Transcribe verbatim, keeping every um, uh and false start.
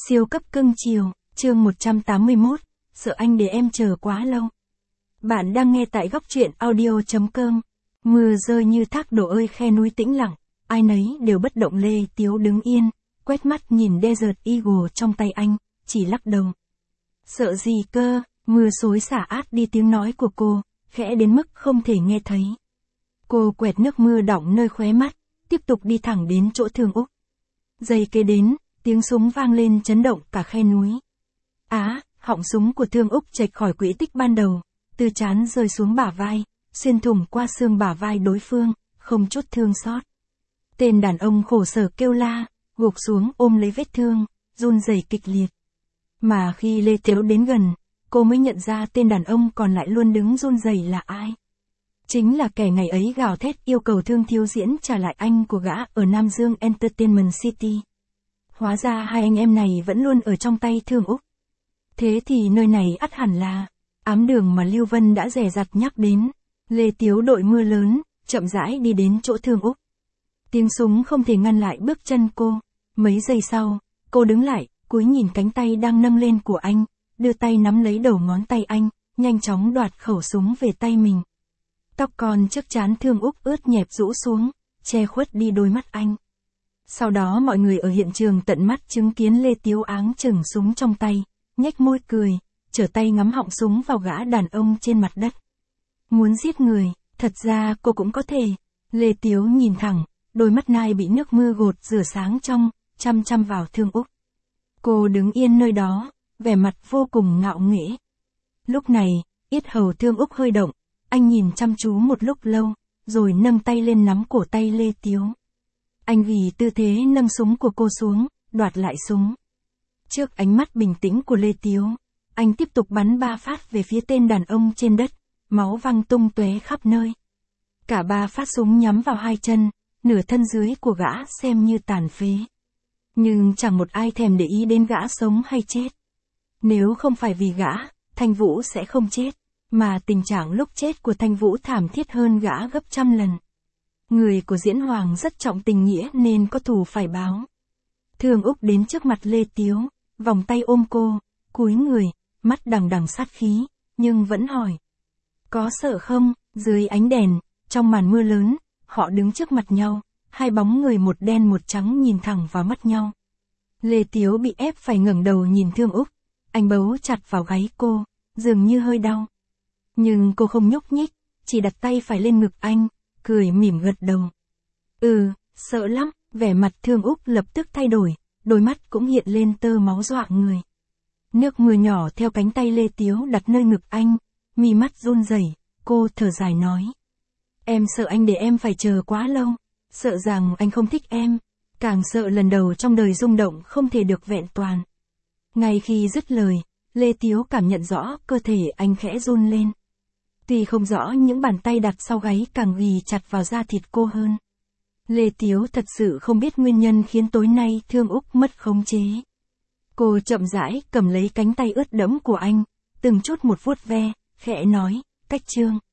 Siêu cấp cưng chiều, chương một trăm tám mươi mốt, sợ anh để em chờ quá lâu. Bạn đang nghe tại góc truyện audio chấm com. Mưa rơi như thác đổ ơi khe núi tĩnh lặng, ai nấy đều bất động. Lê Tiếu đứng yên, quét mắt nhìn Desert Eagle trong tay anh, chỉ lắc đầu. Sợ gì cơ, mưa xối xả át đi tiếng nói của cô, khẽ đến mức không thể nghe thấy. Cô quẹt nước mưa đọng nơi khóe mắt, tiếp tục đi thẳng đến chỗ Thương Úc. Giây kế đến, tiếng súng vang lên chấn động cả khe núi. Á, họng súng của Thương Úc chệch khỏi quỹ tích ban đầu, từ trán rơi xuống bả vai, xuyên thủng qua xương bả vai đối phương, không chút thương xót. Tên đàn ông khổ sở kêu la, gục xuống ôm lấy vết thương, run rẩy kịch liệt. Mà khi Lê Tiếu đến gần, cô mới nhận ra tên đàn ông còn lại luôn đứng run rẩy là ai. Chính là kẻ ngày ấy gào thét yêu cầu Thương Thiếu Diễn trả lại anh của gã ở Nam Dương Entertainment City. Hóa ra hai anh em này vẫn luôn ở trong tay Thương Úc. Thế thì nơi này ắt hẳn là ám đường mà Lưu Vân đã dè dặt nhắc đến. Lê Tiếu đội mưa lớn, chậm rãi đi đến chỗ Thương Úc. Tiếng súng không thể ngăn lại bước chân cô. Mấy giây sau, cô đứng lại, cúi nhìn cánh tay đang nâng lên của anh, đưa tay nắm lấy đầu ngón tay anh, nhanh chóng đoạt khẩu súng về tay mình. Tóc còn trước trán Thương Úc ướt nhẹp rũ xuống, che khuất đi đôi mắt anh. Sau đó mọi người ở hiện trường tận mắt chứng kiến Lê Tiếu áng chừng súng trong tay, nhếch môi cười, trở tay ngắm họng súng vào gã đàn ông trên mặt đất. Muốn giết người, thật ra cô cũng có thể. Lê Tiếu nhìn thẳng, đôi mắt nai bị nước mưa gột rửa sáng trong, chăm chăm vào Thương Úc. Cô đứng yên nơi đó, vẻ mặt vô cùng ngạo nghễ. Lúc này, yết hầu Thương Úc hơi động, anh nhìn chăm chú một lúc lâu, rồi nâng tay lên nắm cổ tay Lê Tiếu. Anh vì tư thế nâng súng của cô xuống, đoạt lại súng. Trước ánh mắt bình tĩnh của Lê Tiếu, anh tiếp tục bắn ba phát về phía tên đàn ông trên đất, máu văng tung tóe khắp nơi. Cả ba phát súng nhắm vào hai chân, nửa thân dưới của gã xem như tàn phế. Nhưng chẳng một ai thèm để ý đến gã sống hay chết. Nếu không phải vì gã, Thanh Vũ sẽ không chết, mà tình trạng lúc chết của Thanh Vũ thảm thiết hơn gã gấp trăm lần. Người của Diễn Hoàng rất trọng tình nghĩa nên có thù phải báo. Thương Úc đến trước mặt Lê Tiếu, vòng tay ôm cô, cúi người, mắt đằng đằng sát khí, nhưng vẫn hỏi. Có sợ không? Dưới ánh đèn, trong màn mưa lớn, họ đứng trước mặt nhau, hai bóng người một đen một trắng nhìn thẳng vào mắt nhau. Lê Tiếu bị ép phải ngẩng đầu nhìn Thương Úc, anh bấu chặt vào gáy cô, dường như hơi đau. Nhưng cô không nhúc nhích, chỉ đặt tay phải lên ngực anh, cười mỉm gật đầu. Ừ, sợ lắm, vẻ mặt Thương Úc lập tức thay đổi, đôi mắt cũng hiện lên tơ máu dọa người. Nước mưa nhỏ theo cánh tay Lê Tiếu đặt nơi ngực anh, mi mắt run rẩy, cô thở dài nói. Em sợ anh để em phải chờ quá lâu, sợ rằng anh không thích em, càng sợ lần đầu trong đời rung động không thể được vẹn toàn. Ngay khi dứt lời, Lê Tiếu cảm nhận rõ cơ thể anh khẽ run lên. Tuy không rõ những bàn tay đặt sau gáy càng ghì chặt vào da thịt cô hơn. Lê Tiếu thật sự không biết nguyên nhân khiến tối nay Thương Úc mất khống chế. Cô chậm rãi cầm lấy cánh tay ướt đẫm của anh, từng chút một vuốt ve, khẽ nói, Cách Trương.